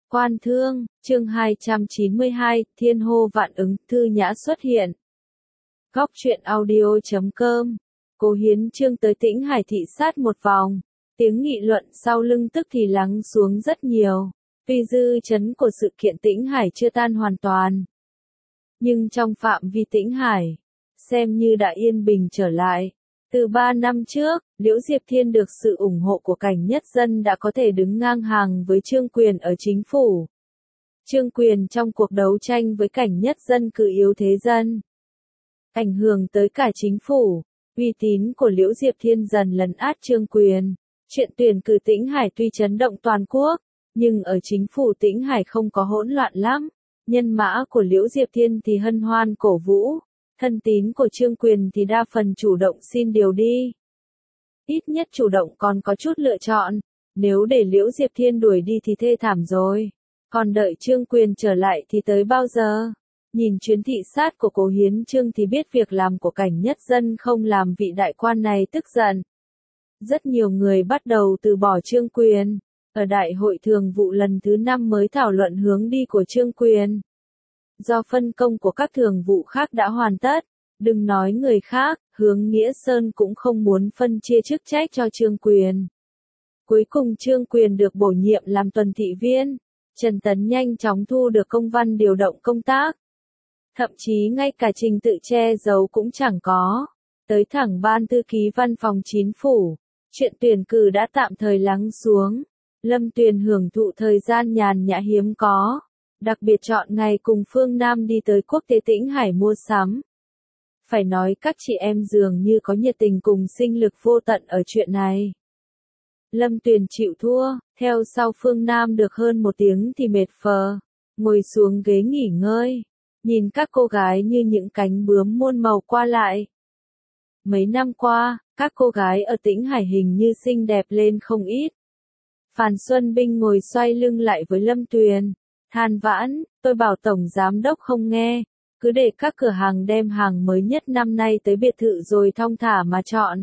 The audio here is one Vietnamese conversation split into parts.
Quan Thương, chương 292, Thiên hô vạn ứng, Thư Nhã xuất hiện. Góc truyện audio.com. Cố Hiến Chương tới Tĩnh Hải thị sát một vòng. Tiếng nghị luận sau lưng tức thì lắng xuống rất nhiều. Vì dư chấn của sự kiện Tĩnh Hải chưa tan hoàn toàn. Nhưng trong phạm vi Tĩnh Hải, xem như đã yên bình trở lại. Từ 3 năm trước, Liễu Diệp Thiên được sự ủng hộ của Cảnh Nhất Dân đã có thể đứng ngang hàng với Trương Quyền ở chính phủ. Trương Quyền trong cuộc đấu tranh với Cảnh Nhất Dân cự yếu thế dân. Ảnh hưởng tới cả chính phủ, uy tín của Liễu Diệp Thiên dần lấn át Trương Quyền. Chuyện tuyển cử Tĩnh Hải tuy chấn động toàn quốc, nhưng ở chính phủ Tĩnh Hải không có hỗn loạn lắm. Nhân mã của Liễu Diệp Thiên thì hân hoan cổ vũ. Thân tín của Trương Quyền thì đa phần chủ động xin điều đi. Ít nhất chủ động còn có chút lựa chọn. Nếu để Liễu Diệp Thiên đuổi đi thì thê thảm rồi. Còn đợi Trương Quyền trở lại thì tới bao giờ? Nhìn chuyến thị sát của Cố Hiến Chương thì biết việc làm của Cảnh Nhất Dân không làm vị đại quan này tức giận. Rất nhiều người bắt đầu từ bỏ Trương Quyền. Ở Đại hội Thường vụ lần thứ 5 mới thảo luận hướng đi của Trương Quyền. Do phân công của các thường vụ khác đã hoàn tất, đừng nói người khác, Hướng Nghĩa Sơn cũng không muốn phân chia chức trách cho Trương Quyền. Cuối cùng Trương Quyền được bổ nhiệm làm tuần thị viên, Trần Tấn nhanh chóng thu được công văn điều động công tác. Thậm chí ngay cả trình tự che giấu cũng chẳng có, tới thẳng ban thư ký văn phòng chính phủ, chuyện tuyển cử đã tạm thời lắng xuống. Lâm Tuyền hưởng thụ thời gian nhàn nhã hiếm có. Đặc biệt chọn ngày cùng Phương Nam đi tới quốc tế Tĩnh Hải mua sắm. Phải nói các chị em dường như có nhiệt tình cùng sinh lực vô tận ở chuyện này. Lâm Tuyền chịu thua, theo sau Phương Nam được hơn 1 tiếng thì mệt phờ, ngồi xuống ghế nghỉ ngơi, nhìn các cô gái như những cánh bướm muôn màu qua lại. Mấy năm qua, các cô gái ở Tĩnh Hải hình như xinh đẹp lên không ít. Phan Xuân Binh ngồi xoay lưng lại với Lâm Tuyền. Than vãn, tôi bảo Tổng Giám Đốc không nghe, cứ để các cửa hàng đem hàng mới nhất năm nay tới biệt thự rồi thong thả mà chọn.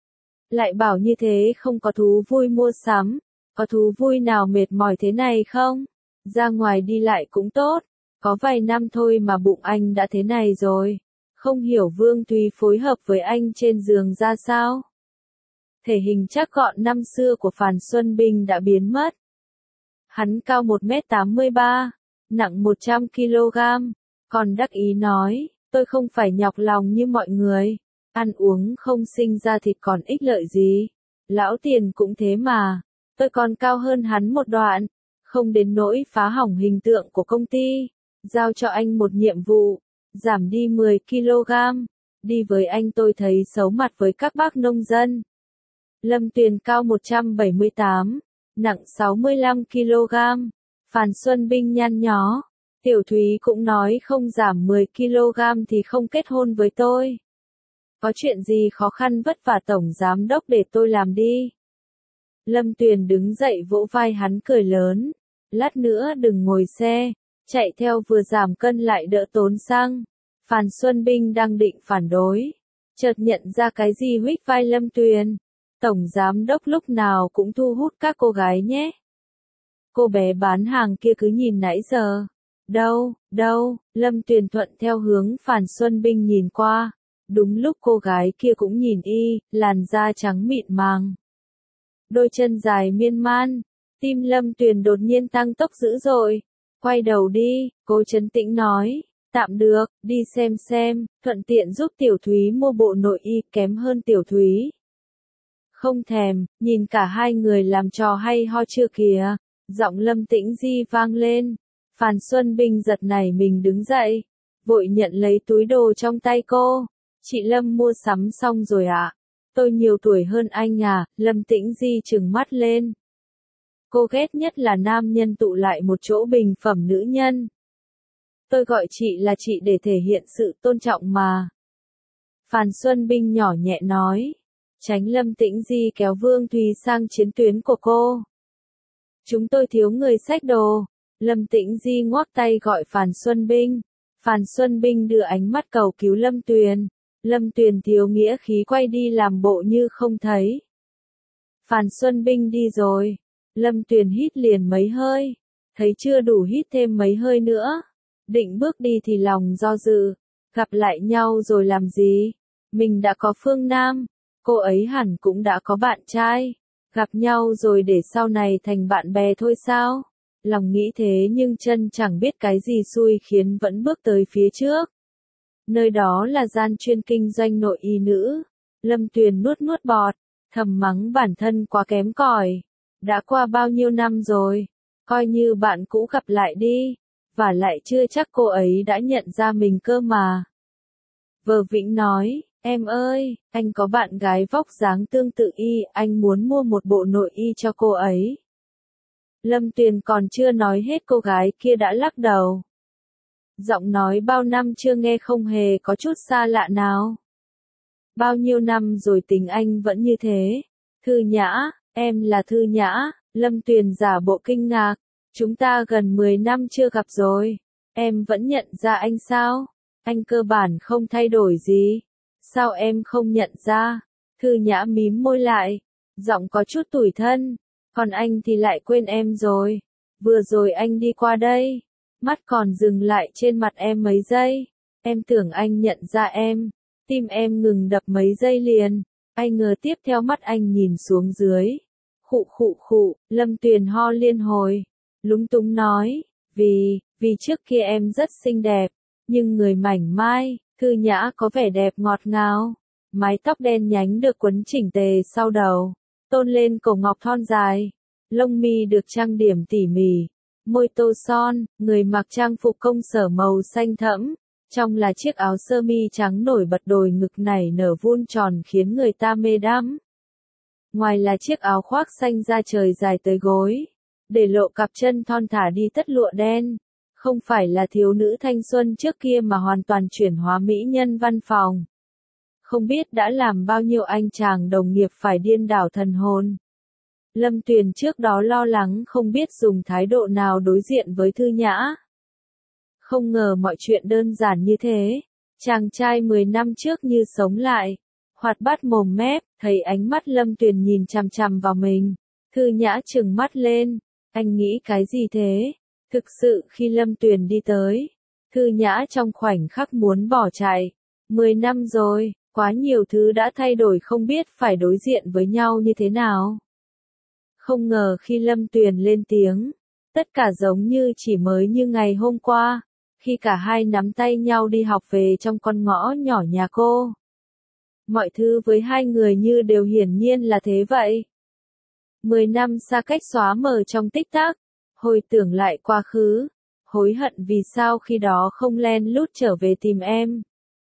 Lại bảo như thế không có thú vui mua sắm, có thú vui nào mệt mỏi thế này không? Ra ngoài đi lại cũng tốt, có vài năm thôi mà bụng anh đã thế này rồi. Không hiểu Vương Thúy phối hợp với anh trên giường ra sao? Thể hình chắc gọn năm xưa của Phan Xuân Binh đã biến mất. Hắn cao 1m83, nặng 100kg, còn đắc ý nói, tôi không phải nhọc lòng như mọi người, ăn uống không sinh ra thịt còn ích lợi gì, lão Tiền cũng thế mà, tôi còn cao hơn hắn một đoạn, không đến nỗi phá hỏng hình tượng của công ty, giao cho anh một nhiệm vụ, giảm đi 10kg, đi với anh tôi thấy xấu mặt với các bác nông dân. Lâm Tuyền cao 178. Nặng 65kg. Phan Xuân Binh nhăn nhó. Tiểu Thúy cũng nói không giảm 10kg thì không kết hôn với tôi. Có chuyện gì khó khăn vất vả Tổng Giám Đốc để tôi làm đi. Lâm Tuyền đứng dậy vỗ vai hắn cười lớn. Lát nữa đừng ngồi xe, chạy theo vừa giảm cân lại đỡ tốn xăng. Phan Xuân Binh đang định phản đối. Chợt nhận ra cái gì huých vai Lâm Tuyền. Tổng Giám Đốc lúc nào cũng thu hút các cô gái nhé. Cô bé bán hàng kia cứ nhìn nãy giờ. Đâu, Lâm Tuyền thuận theo hướng Phan Xuân Binh nhìn qua. Đúng lúc cô gái kia cũng nhìn y, làn da trắng mịn màng. Đôi chân dài miên man, tim Lâm Tuyền đột nhiên tăng tốc dữ dội. Quay đầu đi, cô trấn tĩnh nói. Tạm được, đi xem, thuận tiện giúp Tiểu Thúy mua bộ nội y kém hơn Tiểu Thúy. Không thèm, nhìn cả hai người làm trò hay ho chưa kìa. Giọng Lâm Tĩnh Di vang lên. Phan Xuân Binh giật nảy mình đứng dậy. Vội nhận lấy túi đồ trong tay cô. Chị Lâm mua sắm xong rồi ạ. Tôi nhiều tuổi hơn anh à, Lâm Tĩnh Di trừng mắt lên. Cô ghét nhất là nam nhân tụ lại một chỗ bình phẩm nữ nhân. Tôi gọi chị là chị để thể hiện sự tôn trọng mà. Phan Xuân Binh nhỏ nhẹ nói. Tránh Lâm Tĩnh Di kéo Vương Thúy sang chiến tuyến của cô. Chúng tôi thiếu người xách đồ. Lâm Tĩnh Di ngoắc tay gọi Phan Xuân Binh. Phan Xuân Binh đưa ánh mắt cầu cứu Lâm Tuyền. Lâm Tuyền thiếu nghĩa khí quay đi làm bộ như không thấy. Phan Xuân Binh đi rồi. Lâm Tuyền hít liền mấy hơi. thấy chưa đủ hít thêm mấy hơi nữa. Định bước đi thì lòng do dự, gặp lại nhau rồi làm gì? Mình đã có Phương Nam, cô ấy hẳn cũng đã có bạn trai. Gặp nhau rồi để sau này thành bạn bè thôi sao? Lòng nghĩ thế nhưng chân chẳng biết cái gì xui khiến vẫn bước tới phía trước. Nơi đó là gian chuyên kinh doanh nội y nữ. Lâm Tuyền nuốt nuốt bọt, thầm mắng bản thân quá kém cỏi. Đã qua bao nhiêu năm rồi, coi như bạn cũ gặp lại đi, và lại chưa chắc cô ấy đã nhận ra mình cơ mà. Vờ Vĩnh nói, em ơi, anh có bạn gái vóc dáng tương tự y, anh muốn mua một bộ nội y cho cô ấy. Lâm Tuyền còn chưa nói hết cô gái kia đã lắc đầu. Giọng nói bao năm chưa nghe không hề có chút xa lạ nào. Bao nhiêu năm rồi tình anh vẫn như thế. Thư Nhã, em là Thư Nhã. Lâm Tuyền giả bộ kinh ngạc. Chúng ta gần 10 năm chưa gặp rồi. Em vẫn nhận ra anh sao? Anh cơ bản không thay đổi gì. Sao em không nhận ra? Thư Nhã mím môi lại. Giọng có chút tủi thân. Còn anh thì lại quên em rồi. Vừa rồi anh đi qua đây. Mắt còn dừng lại trên mặt em mấy giây. Em tưởng anh nhận ra em. Tim em ngừng đập mấy giây liền. Ai ngờ tiếp theo mắt anh nhìn xuống dưới. Khụ khụ khụ, Lâm Tuyền ho liên hồi. Lúng túng nói, vì trước kia em rất xinh đẹp. Nhưng người mảnh mai, Thư Nhã có vẻ đẹp ngọt ngào. Mái tóc đen nhánh được quấn chỉnh tề sau đầu. Tôn lên cổ ngọc thon dài. Lông mi được trang điểm tỉ mỉ. Môi tô son, người mặc trang phục công sở màu xanh thẫm. Trong là chiếc áo sơ mi trắng nổi bật đồi ngực nảy nở vuông tròn khiến người ta mê đắm. Ngoài là chiếc áo khoác xanh da trời dài tới gối, để lộ cặp chân thon thả đi tất lụa đen. Không phải là thiếu nữ thanh xuân trước kia mà hoàn toàn chuyển hóa mỹ nhân văn phòng. Không biết đã làm bao nhiêu anh chàng đồng nghiệp phải điên đảo thần hồn. Lâm Tuyền trước đó lo lắng không biết dùng thái độ nào đối diện với Thư Nhã. Không ngờ mọi chuyện đơn giản như thế. Chàng trai 10 năm trước như sống lại. Hoạt bát mồm mép, thấy ánh mắt Lâm Tuyền nhìn chằm chằm vào mình. Thư Nhã trừng mắt lên. Anh nghĩ cái gì thế? Thực sự khi Lâm Tuyền đi tới, Thư Nhã trong khoảnh khắc muốn bỏ chạy. 10 năm rồi, quá nhiều thứ đã thay đổi không biết phải đối diện với nhau như thế nào. Không ngờ khi Lâm Tuyền lên tiếng, tất cả giống như chỉ mới như ngày hôm qua, khi cả hai nắm tay nhau đi học về trong con ngõ nhỏ nhà cô. Mọi thứ với hai người như đều hiển nhiên là thế vậy. 10 năm xa cách xóa mờ trong tích tắc, hồi tưởng lại quá khứ, hối hận vì sao khi đó không len lút trở về tìm em.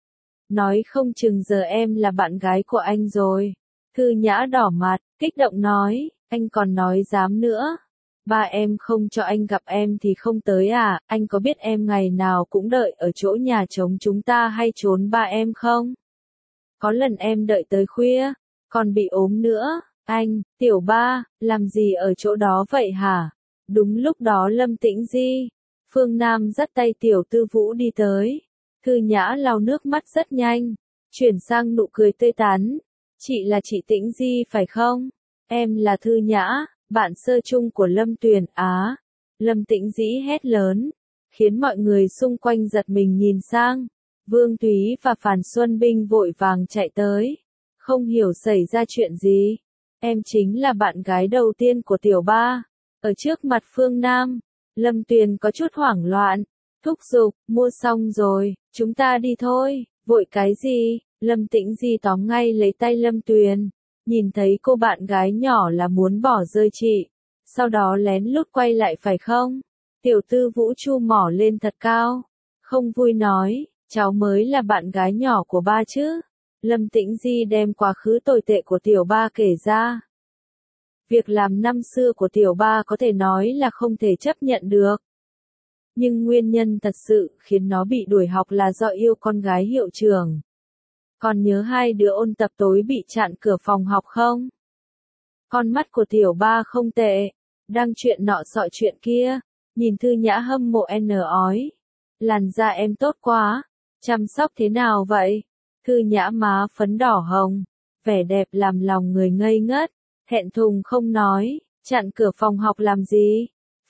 Nói không chừng giờ em là bạn gái của anh rồi. Thư Nhã đỏ mặt, kích động nói, anh còn nói dám nữa. Ba em không cho anh gặp em thì không tới à, anh có biết em ngày nào cũng đợi ở chỗ nhà trống chúng ta hay trốn ba em không? Có lần em đợi tới khuya, còn bị ốm nữa. Anh, tiểu ba, làm gì ở chỗ đó vậy hả? Đúng lúc đó Lâm Tĩnh Di, Phương Nam dắt tay tiểu tư Vũ đi tới. Thư Nhã lau nước mắt rất nhanh, chuyển sang nụ cười tươi tắn. Chị là chị Tĩnh Di phải không? Em là Thư Nhã, bạn sơ chung của Lâm Tuyền á. Lâm Tĩnh Dĩ hét lớn, khiến mọi người xung quanh giật mình nhìn sang. Vương Túy và Phàn Xuân Binh vội vàng chạy tới. Không hiểu xảy ra chuyện gì. Em chính là bạn gái đầu tiên của tiểu ba. Ở trước mặt Phương Nam, Lâm Tuyền có chút hoảng loạn. Thúc giục, mua xong rồi, chúng ta đi thôi. Vội cái gì? Lâm Tĩnh Di tóm ngay lấy tay Lâm Tuyền. Nhìn thấy cô bạn gái nhỏ là muốn bỏ rơi chị. Sau đó lén lút quay lại phải không? Tiểu tư Vũ chu mỏ lên thật cao. Không vui nói, cháu mới là bạn gái nhỏ của ba chứ. Lâm Tĩnh Di đem quá khứ tồi tệ của tiểu ba kể ra. Việc làm năm xưa của tiểu ba có thể nói là không thể chấp nhận được. Nhưng nguyên nhân thật sự khiến nó bị đuổi học là do yêu con gái hiệu trưởng. Còn nhớ hai đứa ôn tập tối bị chặn cửa phòng học không? Con mắt của tiểu ba không tệ. Đang chuyện nọ sọ chuyện kia. Nhìn Thư Nhã hâm mộ ói. Làn da em tốt quá. Chăm sóc thế nào vậy? Thư Nhã má phấn đỏ hồng. Vẻ đẹp làm lòng người ngây ngất. Thẹn thùng không nói. Chặn cửa phòng học làm gì?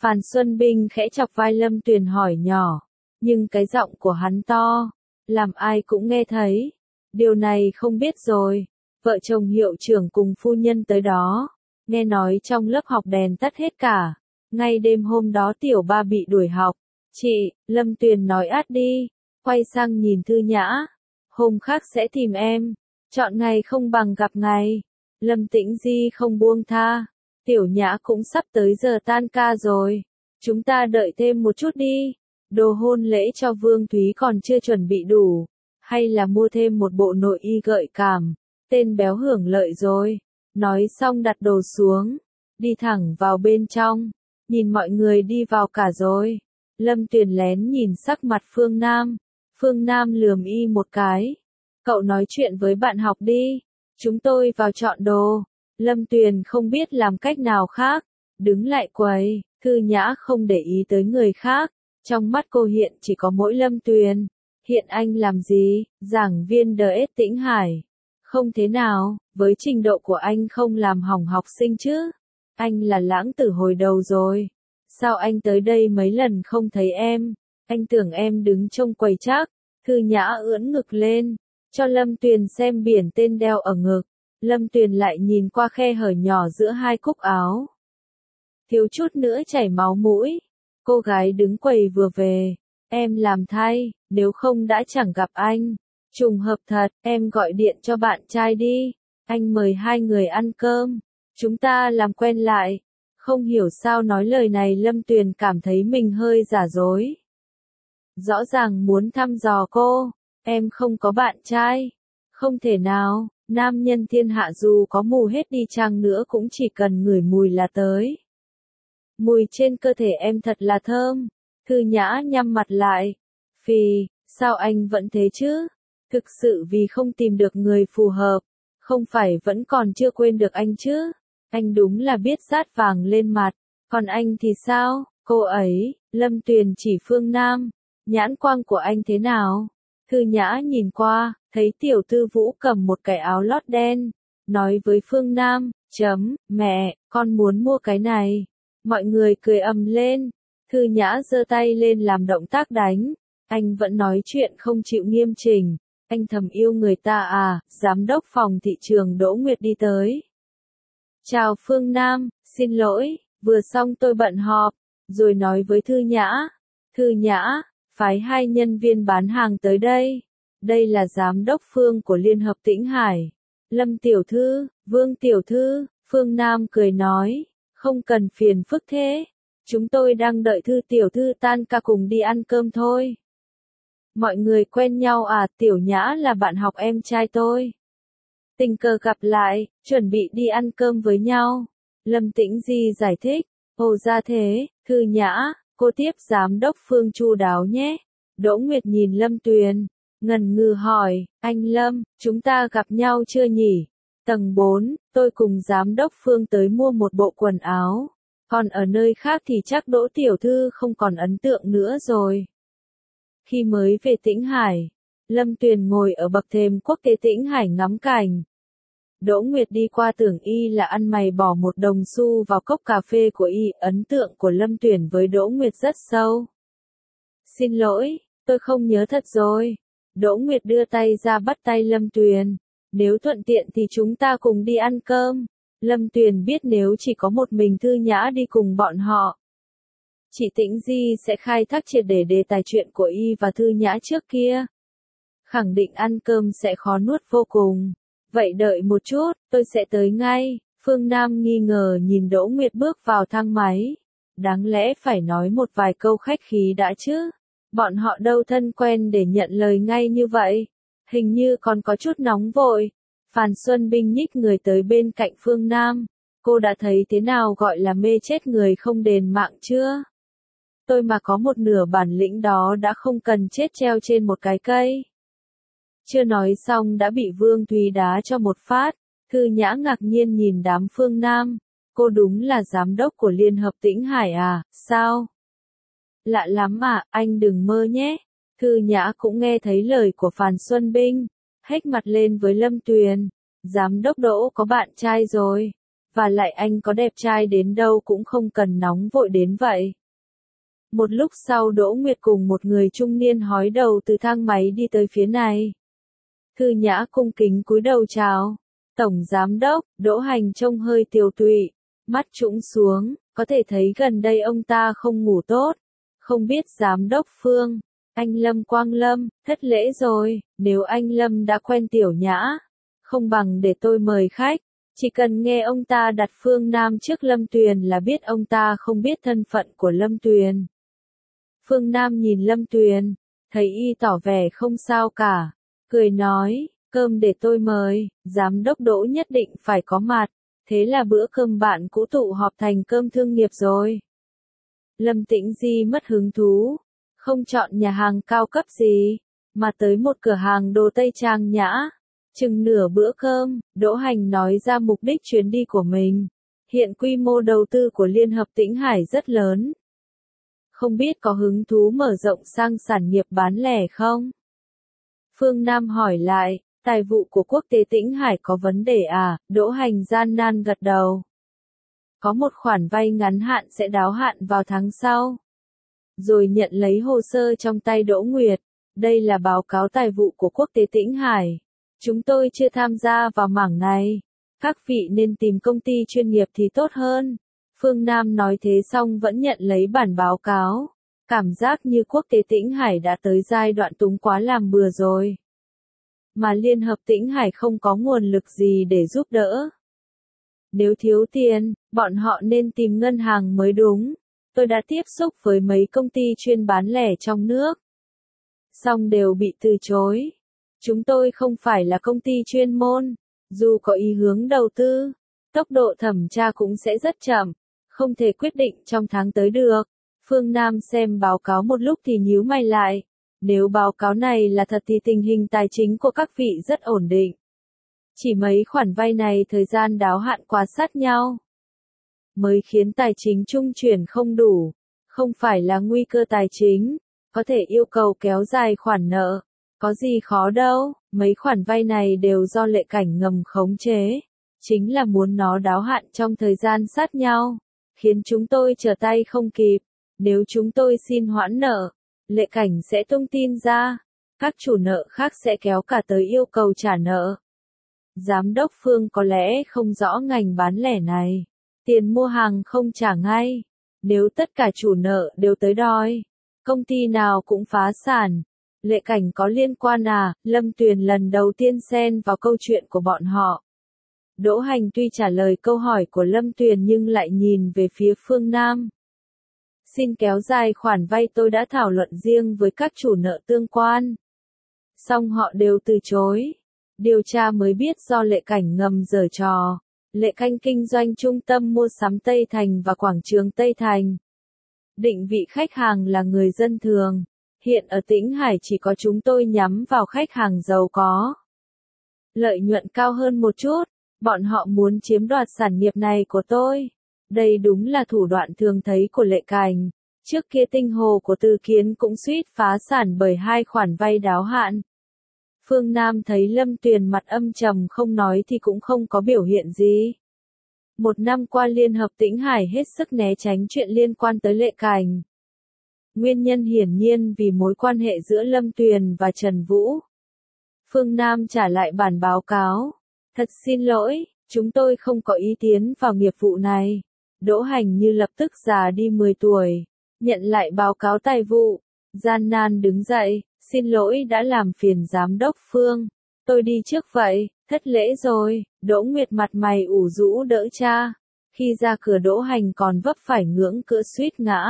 Phan Xuân Binh khẽ chọc vai Lâm Tuyền hỏi nhỏ, nhưng cái giọng của hắn to, làm ai cũng nghe thấy. Điều này không biết rồi, vợ chồng hiệu trưởng cùng phu nhân tới đó, nghe nói trong lớp học đèn tắt hết cả. Ngay đêm hôm đó tiểu ba bị đuổi học. Chị, Lâm Tuyền nói át đi, quay sang nhìn Thư Nhã. Hôm khác sẽ tìm em, chọn ngày không bằng gặp ngày. Lâm Tĩnh Di không buông tha. Tiểu Nhã cũng sắp tới giờ tan ca rồi. Chúng ta đợi thêm một chút đi. Đồ hôn lễ cho Vương Thúy còn chưa chuẩn bị đủ. Hay là mua thêm một bộ nội y gợi cảm. Tên béo hưởng lợi rồi. Nói xong đặt đồ xuống. Đi thẳng vào bên trong. Nhìn mọi người đi vào cả rồi. Lâm Tuyền lén nhìn sắc mặt Phương Nam. Phương Nam lườm y một cái. Cậu nói chuyện với bạn học đi. Chúng tôi vào chọn đồ. Lâm Tuyền không biết làm cách nào khác. Đứng lại quầy. Thư Nhã không để ý tới người khác. Trong mắt cô hiện chỉ có mỗi Lâm Tuyền. Hiện anh làm gì? Giảng viên DS Tĩnh Hải. Không thế nào, với trình độ của anh không làm hỏng học sinh chứ. Anh là lãng tử hồi đầu rồi. Sao anh tới đây mấy lần không thấy em? Anh tưởng em đứng trông quầy chắc. Thư Nhã ưỡn ngực lên, cho Lâm Tuyền xem biển tên đeo ở ngực. Lâm Tuyền lại nhìn qua khe hở nhỏ giữa hai cúc áo. Thiếu chút nữa chảy máu mũi. Cô gái đứng quầy vừa về. Em làm thay, nếu không đã chẳng gặp anh. Trùng hợp thật, em gọi điện cho bạn trai đi. Anh mời hai người ăn cơm. Chúng ta làm quen lại. Không hiểu sao nói lời này Lâm Tuyền cảm thấy mình hơi giả dối. Rõ ràng muốn thăm dò cô. Em không có bạn trai. Không thể nào, nam nhân thiên hạ dù có mù hết đi chăng nữa cũng chỉ cần ngửi mùi là tới. Mùi trên cơ thể em thật là thơm. Thư Nhã nhắm mặt lại. Phì, sao anh vẫn thế chứ? Thực sự vì không tìm được người phù hợp. Không phải vẫn còn chưa quên được anh chứ? Anh đúng là biết sát vàng lên mặt. Còn anh thì sao? Cô ấy, Lâm Tuyền chỉ Phương Nam. Nhãn quang của anh thế nào? Thư Nhã nhìn qua, thấy tiểu thư Vũ cầm một cái áo lót đen. Nói với Phương Nam, mẹ, con muốn mua cái này. Mọi người cười ầm lên. Thư Nhã giơ tay lên làm động tác đánh. Anh vẫn nói chuyện không chịu nghiêm chỉnh. Anh thầm yêu người ta à? Giám đốc phòng thị trường Đỗ Nguyệt đi tới. Chào Phương Nam, xin lỗi, vừa xong tôi bận họp. Rồi nói với Thư Nhã. Thư Nhã, phái hai nhân viên bán hàng tới đây. Đây là giám đốc Phương của Liên hợp Tĩnh Hải. Lâm tiểu thư, Vương tiểu thư, Phương Nam cười nói. Không cần phiền phức thế. Chúng tôi đang đợi Thư tiểu thư tan ca cùng đi ăn cơm thôi. Mọi người quen nhau à? Tiểu Nhã là bạn học em trai tôi. Tình cờ gặp lại, chuẩn bị đi ăn cơm với nhau. Lâm Tĩnh Di giải thích. Ồ ra thế, Thư Nhã, cô tiếp giám đốc Phương chu đáo nhé. Đỗ Nguyệt nhìn Lâm Tuyền, ngần ngừ hỏi, anh Lâm, chúng ta gặp nhau chưa nhỉ? Tầng 4, tôi cùng giám đốc Phương tới mua một bộ quần áo. Còn ở nơi khác thì chắc Đỗ tiểu thư không còn ấn tượng nữa rồi. Khi mới về Tĩnh Hải, Lâm Tuyền ngồi ở bậc thềm quốc tế Tĩnh Hải ngắm cảnh. Đỗ Nguyệt đi qua tưởng y là ăn mày bỏ một đồng xu vào cốc cà phê của y. Ấn tượng của Lâm Tuyền với Đỗ Nguyệt rất sâu. Xin lỗi, tôi không nhớ thật rồi. Đỗ Nguyệt đưa tay ra bắt tay Lâm Tuyền. Nếu thuận tiện thì chúng ta cùng đi ăn cơm. Lâm Tuyền biết nếu chỉ có một mình Thư Nhã đi cùng bọn họ, chị Tĩnh Di sẽ khai thác triệt để đề tài chuyện của y và Thư Nhã trước kia. Khẳng định ăn cơm sẽ khó nuốt vô cùng. Vậy đợi một chút, tôi sẽ tới ngay. Phương Nam nghi ngờ nhìn Đỗ Nguyệt bước vào thang máy. Đáng lẽ phải nói một vài câu khách khí đã chứ. Bọn họ đâu thân quen để nhận lời ngay như vậy. Hình như còn có chút nóng vội. Phan Xuân Binh nhích người tới bên cạnh Phương Nam. Cô đã thấy thế nào gọi là mê chết người không đền mạng chưa? Tôi mà có một nửa bản lĩnh đó đã không cần chết treo trên một cái cây. Chưa nói xong đã bị Vương Thúy đá cho một phát. Thư Nhã ngạc nhiên nhìn đám Phương Nam. Cô đúng là giám đốc của Liên hợp Tĩnh Hải à? Sao? Lạ lắm à, anh đừng mơ nhé. Thư Nhã cũng nghe thấy lời của Phan Xuân Binh. Hếch mặt lên với Lâm Tuyền. Giám đốc Đỗ có bạn trai rồi. Và lại anh có đẹp trai đến đâu cũng không cần nóng vội đến vậy. Một lúc sau Đỗ Nguyệt cùng một người trung niên hói đầu từ thang máy đi tới phía này. Thư Nhã cung kính cúi đầu chào. Tổng Giám Đốc, Đỗ Hành trông hơi tiều tụy, mắt trũng xuống, có thể thấy gần đây ông ta không ngủ tốt. Không biết Giám Đốc Phương, anh Lâm Quang Lâm, thất lễ rồi, nếu anh Lâm đã quen Tiểu Nhã, không bằng để tôi mời khách. Chỉ cần nghe ông ta đặt Phương Nam trước Lâm Tuyền là biết ông ta không biết thân phận của Lâm Tuyền. Phương Nam nhìn Lâm Tuyền, thấy y tỏ vẻ không sao cả, cười nói, cơm để tôi mời, Giám Đốc Đỗ nhất định phải có mặt, thế là bữa cơm bạn cũ tụ họp thành cơm thương nghiệp rồi. Lâm Tĩnh Di mất hứng thú, không chọn nhà hàng cao cấp gì, mà tới một cửa hàng đồ Tây trang nhã. Chừng nửa bữa cơm, Đỗ Hành nói ra mục đích chuyến đi của mình. Hiện quy mô đầu tư của Liên Hợp Tĩnh Hải rất lớn. Không biết có hứng thú mở rộng sang sản nghiệp bán lẻ không? Phương Nam hỏi lại, tài vụ của Quốc tế Tĩnh Hải có vấn đề à? Đỗ Hành gian nan gật đầu. Có một khoản vay ngắn hạn sẽ đáo hạn vào tháng sau. Rồi nhận lấy hồ sơ trong tay Đỗ Nguyệt. Đây là báo cáo tài vụ của Quốc tế Tĩnh Hải. Chúng tôi chưa tham gia vào mảng này. Các vị nên tìm công ty chuyên nghiệp thì tốt hơn. Phương Nam nói thế xong vẫn nhận lấy bản báo cáo. Cảm giác như Quốc tế Tĩnh Hải đã tới giai đoạn túng quá làm bừa rồi. Mà Liên Hợp Tĩnh Hải không có nguồn lực gì để giúp đỡ. Nếu thiếu tiền, bọn họ nên tìm ngân hàng mới đúng. Tôi đã tiếp xúc với mấy công ty chuyên bán lẻ trong nước. Xong đều bị từ chối. Chúng tôi không phải là công ty chuyên môn. Dù có ý hướng đầu tư, tốc độ thẩm tra cũng sẽ rất chậm. Không thể quyết định trong tháng tới được. Phương Nam xem báo cáo một lúc thì nhíu mày lại. Nếu báo cáo này là thật thì tình hình tài chính của các vị rất ổn định. Chỉ mấy khoản vay này thời gian đáo hạn quá sát nhau. Mới khiến tài chính trung chuyển không đủ. Không phải là nguy cơ tài chính. Có thể yêu cầu kéo dài khoản nợ. Có gì khó đâu, mấy khoản vay này đều do Lệ Cảnh ngầm khống chế. Chính là muốn nó đáo hạn trong thời gian sát nhau. Khiến chúng tôi trở tay không kịp. Nếu chúng tôi xin hoãn nợ, Lệ Cảnh sẽ tung tin ra. Các chủ nợ khác sẽ kéo cả tới yêu cầu trả nợ. Giám đốc Phương có lẽ không rõ ngành bán lẻ này. Tiền mua hàng không trả ngay. Nếu tất cả chủ nợ đều tới đòi, công ty nào cũng phá sản. Lệ Cảnh có liên quan à? Lâm Tuyền lần đầu tiên xen vào câu chuyện của bọn họ. Đỗ Hành tuy trả lời câu hỏi của Lâm Tuyền nhưng lại nhìn về phía Phương Nam. Xin kéo dài khoản vay, tôi đã thảo luận riêng với các chủ nợ tương quan. Song họ đều từ chối. Điều tra mới biết do Lệ Cảnh ngầm giở trò. Lệ Cảnh kinh doanh trung tâm mua sắm Tây Thành và quảng trường Tây Thành. Định vị khách hàng là người dân thường. Hiện ở Tĩnh Hải chỉ có chúng tôi nhắm vào khách hàng giàu có. Lợi nhuận cao hơn một chút. Bọn họ muốn chiếm đoạt sản nghiệp này của tôi. Đây đúng là thủ đoạn thường thấy của Lệ Cảnh. Trước kia Tinh Hồ của Từ Kiến cũng suýt phá sản bởi hai khoản vay đáo hạn. Phương Nam thấy Lâm Tuyền mặt âm trầm không nói thì cũng không có biểu hiện gì. Một năm qua Liên Hợp Tĩnh Hải hết sức né tránh chuyện liên quan tới Lệ Cảnh. Nguyên nhân hiển nhiên vì mối quan hệ giữa Lâm Tuyền và Trần Vũ. Phương Nam trả lại bản báo cáo. Thật xin lỗi, chúng tôi không có ý tiến vào nghiệp vụ này. Đỗ Hành như lập tức già đi 10 tuổi. Nhận lại báo cáo tài vụ. Gian nan đứng dậy, xin lỗi đã làm phiền Giám đốc Phương. Tôi đi trước vậy, thất lễ rồi. Đỗ Nguyệt mặt mày ủ rũ đỡ cha. Khi ra cửa Đỗ Hành còn vấp phải ngưỡng cửa suýt ngã.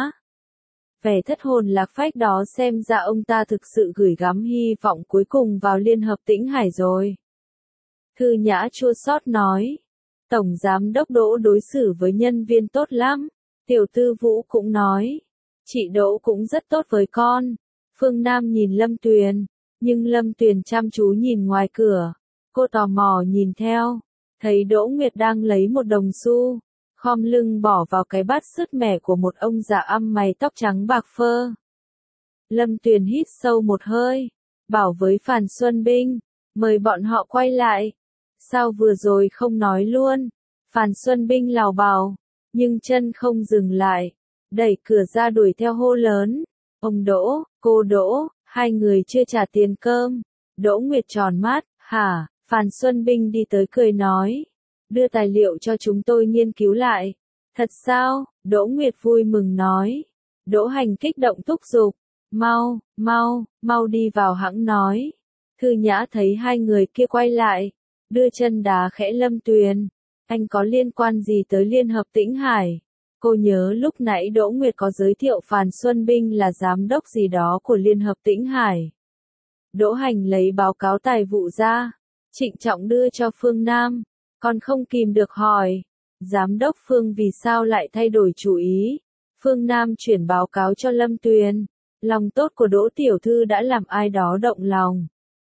Vẻ thất hồn lạc phách đó xem ra ông ta thực sự gửi gắm hy vọng cuối cùng vào Liên Hợp Tĩnh Hải rồi. Thư Nhã chua xót nói. Tổng Giám đốc Đỗ đối xử với nhân viên tốt lắm. Tiểu Tư Vũ cũng nói. Chị Đỗ cũng rất tốt với con. Phương Nam nhìn Lâm Tuyền. Nhưng Lâm Tuyền chăm chú nhìn ngoài cửa. Cô tò mò nhìn theo. Thấy Đỗ Nguyệt đang lấy một đồng xu. Khom lưng bỏ vào cái bát sứt mẻ của một ông già âm mày tóc trắng bạc phơ. Lâm Tuyền hít sâu một hơi. Bảo với Phàn Xuân Binh. Mời bọn họ quay lại. Sao vừa rồi không nói luôn? Phan Xuân Binh lảo bảo, nhưng chân không dừng lại, đẩy cửa ra đuổi theo hô lớn. Ông Đỗ, cô Đỗ, hai người chưa trả tiền cơm. Đỗ Nguyệt tròn mắt, hả? Phan Xuân Binh đi tới cười nói, đưa tài liệu cho chúng tôi nghiên cứu lại. Thật sao? Đỗ Nguyệt vui mừng nói. Đỗ Hành kích động thúc giục, mau, mau, mau đi vào hãng nói. Thư Nhã thấy hai người kia quay lại, đưa chân đá khẽ Lâm Tuyền. Anh có liên quan gì tới Liên Hợp Tĩnh Hải? Cô nhớ lúc nãy Đỗ Nguyệt có giới thiệu Phan Xuân Binh là giám đốc gì đó của Liên Hợp Tĩnh Hải. Đỗ Hành lấy báo cáo tài vụ ra, trịnh trọng đưa cho Phương Nam, còn không kìm được hỏi, giám đốc Phương vì sao lại thay đổi chủ ý? Phương Nam chuyển báo cáo cho Lâm Tuyền, lòng tốt của Đỗ tiểu thư đã làm ai đó động lòng.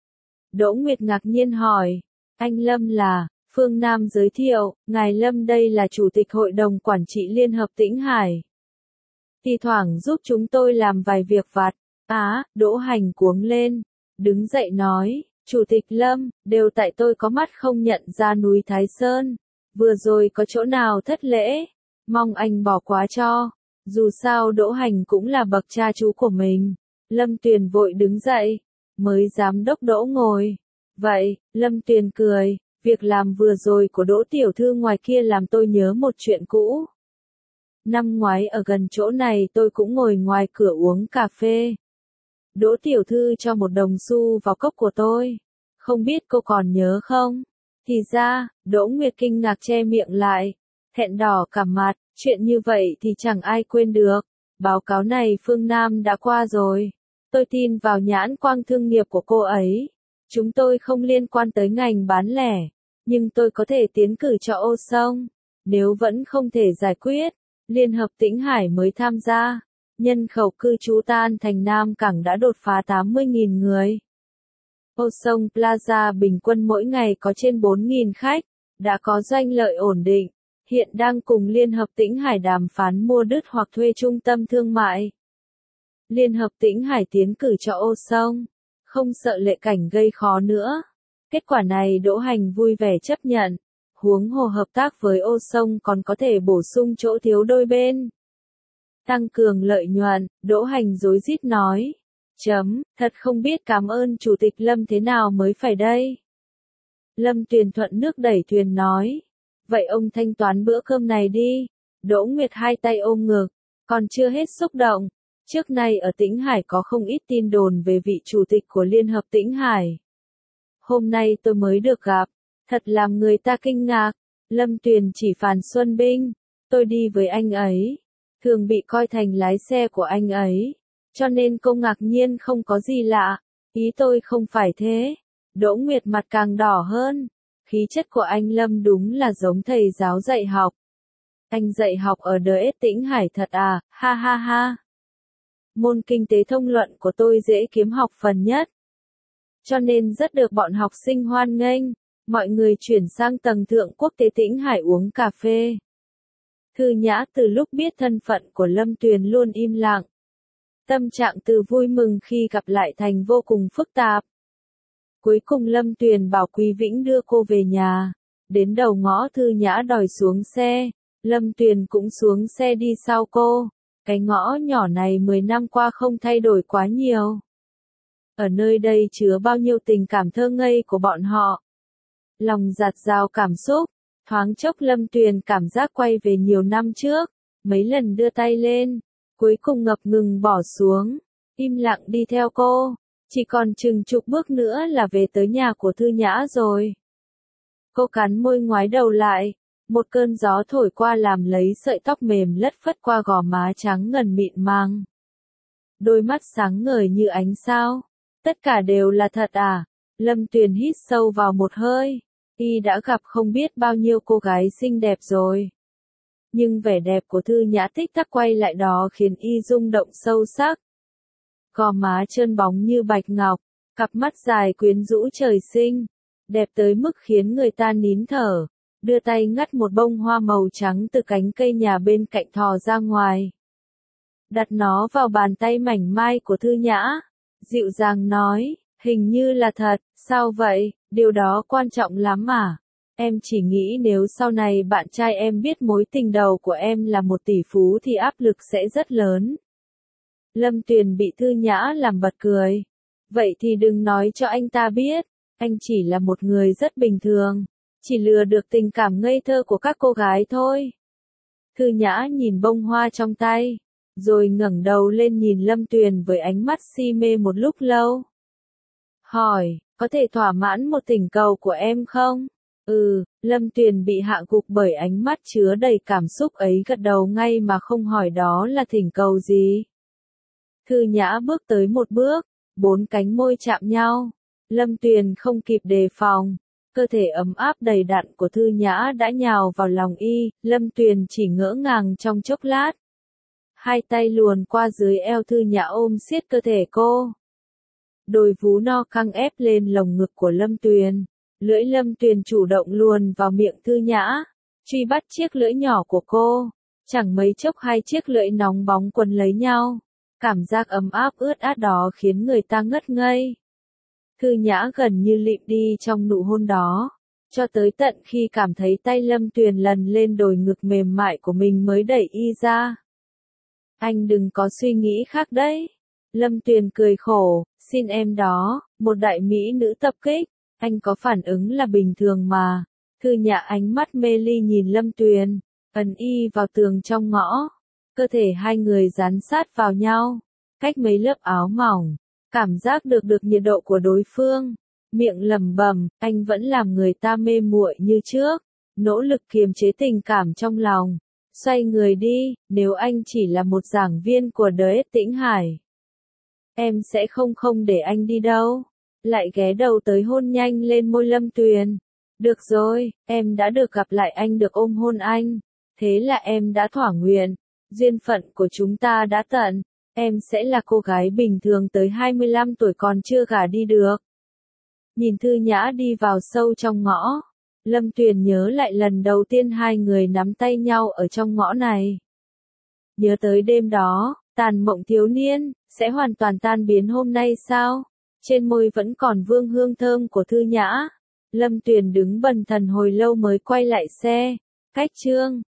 Đỗ Nguyệt ngạc nhiên hỏi, anh Lâm là? Phương Nam giới thiệu, ngài Lâm đây là chủ tịch hội đồng quản trị Liên Hợp Tĩnh Hải. Thì thoảng giúp chúng tôi làm vài việc vặt. Đỗ Hành cuống lên, đứng dậy nói, Chủ tịch Lâm, đều tại tôi có mắt không nhận ra núi Thái Sơn. Vừa rồi có chỗ nào thất lễ, mong anh bỏ qua cho. Dù sao Đỗ Hành cũng là bậc cha chú của mình. Lâm Tuyền vội đứng dậy, mới giám đốc Đỗ ngồi. Vậy, Lâm Tuyền cười, việc làm vừa rồi của Đỗ tiểu thư ngoài kia làm tôi nhớ một chuyện cũ. Năm ngoái ở gần chỗ này tôi cũng ngồi ngoài cửa uống cà phê. Đỗ tiểu thư cho một đồng xu vào cốc của tôi. Không biết cô còn nhớ không? Thì ra, Đỗ Nguyệt kinh ngạc che miệng lại, thẹn đỏ cả mặt, chuyện như vậy thì chẳng ai quên được. Báo cáo này Phương Nam đã qua rồi. Tôi tin vào nhãn quang thương nghiệp của cô ấy. Chúng tôi không liên quan tới ngành bán lẻ, nhưng tôi có thể tiến cử cho Ô Sông. Nếu vẫn không thể giải quyết, Liên Hợp Tĩnh Hải mới tham gia. Nhân khẩu cư trú Tan Thành Nam Cảng đã đột phá 80.000 người. Ô Sông Plaza bình quân mỗi ngày có trên 4.000 khách, đã có doanh lợi ổn định, hiện đang cùng Liên Hợp Tĩnh Hải đàm phán mua đứt hoặc thuê trung tâm thương mại. Liên Hợp Tĩnh Hải tiến cử cho Ô Sông, không sợ lệ cảnh gây khó nữa. Kết quả này Đỗ Hành vui vẻ chấp nhận, huống hồ hợp tác với Ô Sông còn có thể bổ sung chỗ thiếu đôi bên. Tăng cường lợi nhuận, Đỗ Hành rối rít nói. Thật không biết cảm ơn Chủ tịch Lâm thế nào mới phải đây. Lâm Tuyền thuận nước đẩy thuyền nói. Vậy ông thanh toán bữa cơm này đi. Đỗ Nguyệt hai tay ôm ngực, còn chưa hết xúc động. Trước nay ở Tĩnh Hải có không ít tin đồn về vị chủ tịch của Liên Hợp Tĩnh Hải. Hôm nay tôi mới được gặp, thật làm người ta kinh ngạc. Lâm Tuyền chỉ Phan Xuân Binh, tôi đi với anh ấy, thường bị coi thành lái xe của anh ấy, cho nên cô ngạc nhiên không có gì lạ. Ý tôi không phải thế. Đỗ Nguyệt mặt càng đỏ hơn. Khí chất của anh Lâm đúng là giống thầy giáo dạy học. Anh dạy học ở DS Tĩnh Hải thật à, ha ha ha. Môn kinh tế thông luận của tôi dễ kiếm học phần nhất, cho nên rất được bọn học sinh hoan nghênh. Mọi người chuyển sang tầng thượng quốc tế Tĩnh Hải uống cà phê. Thư Nhã từ lúc biết thân phận của Lâm Tuyền luôn im lặng. Tâm trạng từ vui mừng khi gặp lại thành vô cùng phức tạp. Cuối cùng Lâm Tuyền bảo Quý Vĩnh đưa cô về nhà. Đến đầu ngõ Thư Nhã đòi xuống xe. Lâm Tuyền cũng xuống xe đi sau cô. Cái ngõ nhỏ này 10 năm qua không thay đổi quá nhiều. Ở nơi đây chứa bao nhiêu tình cảm thơ ngây của bọn họ. Lòng dạt dào cảm xúc. Thoáng chốc Lâm Tuyền cảm giác quay về nhiều năm trước. Mấy lần đưa tay lên, cuối cùng ngập ngừng bỏ xuống, im lặng đi theo cô. Chỉ còn chừng chục bước nữa là về tới nhà của Thư Nhã rồi. Cô cắn môi ngoái đầu lại, một cơn gió thổi qua làm lấy sợi tóc mềm lất phất qua gò má trắng ngần mịn màng. Đôi mắt sáng ngời như ánh sao. Tất cả đều là thật à? Lâm Tuyền hít sâu vào một hơi. Y đã gặp không biết bao nhiêu cô gái xinh đẹp rồi. Nhưng vẻ đẹp của Thư Nhã tích tắc quay lại đó khiến Y rung động sâu sắc. Gò má trơn bóng như bạch ngọc, cặp mắt dài quyến rũ trời sinh, đẹp tới mức khiến người ta nín thở. Đưa tay ngắt một bông hoa màu trắng từ cánh cây nhà bên cạnh thò ra ngoài. Đặt nó vào bàn tay mảnh mai của Thư Nhã. Dịu dàng nói, hình như là thật, sao vậy, điều đó quan trọng lắm à? Em chỉ nghĩ nếu sau này bạn trai em biết mối tình đầu của em là một tỷ phú thì áp lực sẽ rất lớn. Lâm Tuyền bị Thư Nhã làm bật cười. Vậy thì đừng nói cho anh ta biết, anh chỉ là một người rất bình thường, chỉ lừa được tình cảm ngây thơ của các cô gái thôi. Thư Nhã nhìn bông hoa trong tay, rồi ngẩng đầu lên nhìn Lâm Tuyền với ánh mắt si mê một lúc lâu. Hỏi, có thể thỏa mãn một thỉnh cầu của em không? Lâm Tuyền bị hạ gục bởi ánh mắt chứa đầy cảm xúc ấy, gật đầu ngay mà không hỏi đó là thỉnh cầu gì. Thư Nhã bước tới một bước, 4 cánh môi chạm nhau. Lâm Tuyền không kịp đề phòng, cơ thể ấm áp đầy đặn của Thư Nhã đã nhào vào lòng y, Lâm Tuyền chỉ ngỡ ngàng trong chốc lát. Hai tay luồn qua dưới eo Thư Nhã ôm siết cơ thể cô. Đôi vú no căng ép lên lồng ngực của Lâm Tuyền. Lưỡi Lâm Tuyền chủ động luồn vào miệng Thư Nhã, truy bắt chiếc lưỡi nhỏ của cô. Chẳng mấy chốc hai chiếc lưỡi nóng bóng quấn lấy nhau. Cảm giác ấm áp ướt át đó khiến người ta ngất ngây. Thư Nhã gần như lịm đi trong nụ hôn đó, cho tới tận khi cảm thấy tay Lâm Tuyền lần lên đồi ngực mềm mại của mình mới đẩy y ra. Anh đừng có suy nghĩ khác đấy. Lâm Tuyền cười khổ, xin em đó, một đại mỹ nữ tập kích, anh có phản ứng là bình thường mà. Thư Nhã ánh mắt mê ly nhìn Lâm Tuyền, ấn y vào tường trong ngõ. Cơ thể hai người dán sát vào nhau, cách mấy lớp áo mỏng, cảm giác được nhiệt độ của đối phương. Miệng lẩm bẩm, anh vẫn làm người ta mê muội như trước, nỗ lực kiềm chế tình cảm trong lòng. Xoay người đi, nếu anh chỉ là một giảng viên của DS Tĩnh Hải, em sẽ không để anh đi đâu. Lại ghé đầu tới hôn nhanh lên môi Lâm Tuyền. Được rồi, em đã được gặp lại anh, được ôm hôn anh. Thế là em đã thỏa nguyện. Duyên phận của chúng ta đã tận. Em sẽ là cô gái bình thường tới 25 tuổi còn chưa gả đi được. Nhìn Thư Nhã đi vào sâu trong ngõ, Lâm Tuyền nhớ lại lần đầu tiên hai người nắm tay nhau ở trong ngõ này. Nhớ tới đêm đó, tàn mộng thiếu niên, sẽ hoàn toàn tan biến hôm nay sao? Trên môi vẫn còn vương hương thơm của Thư Nhã. Lâm Tuyền đứng bần thần hồi lâu mới quay lại xe. Cách chương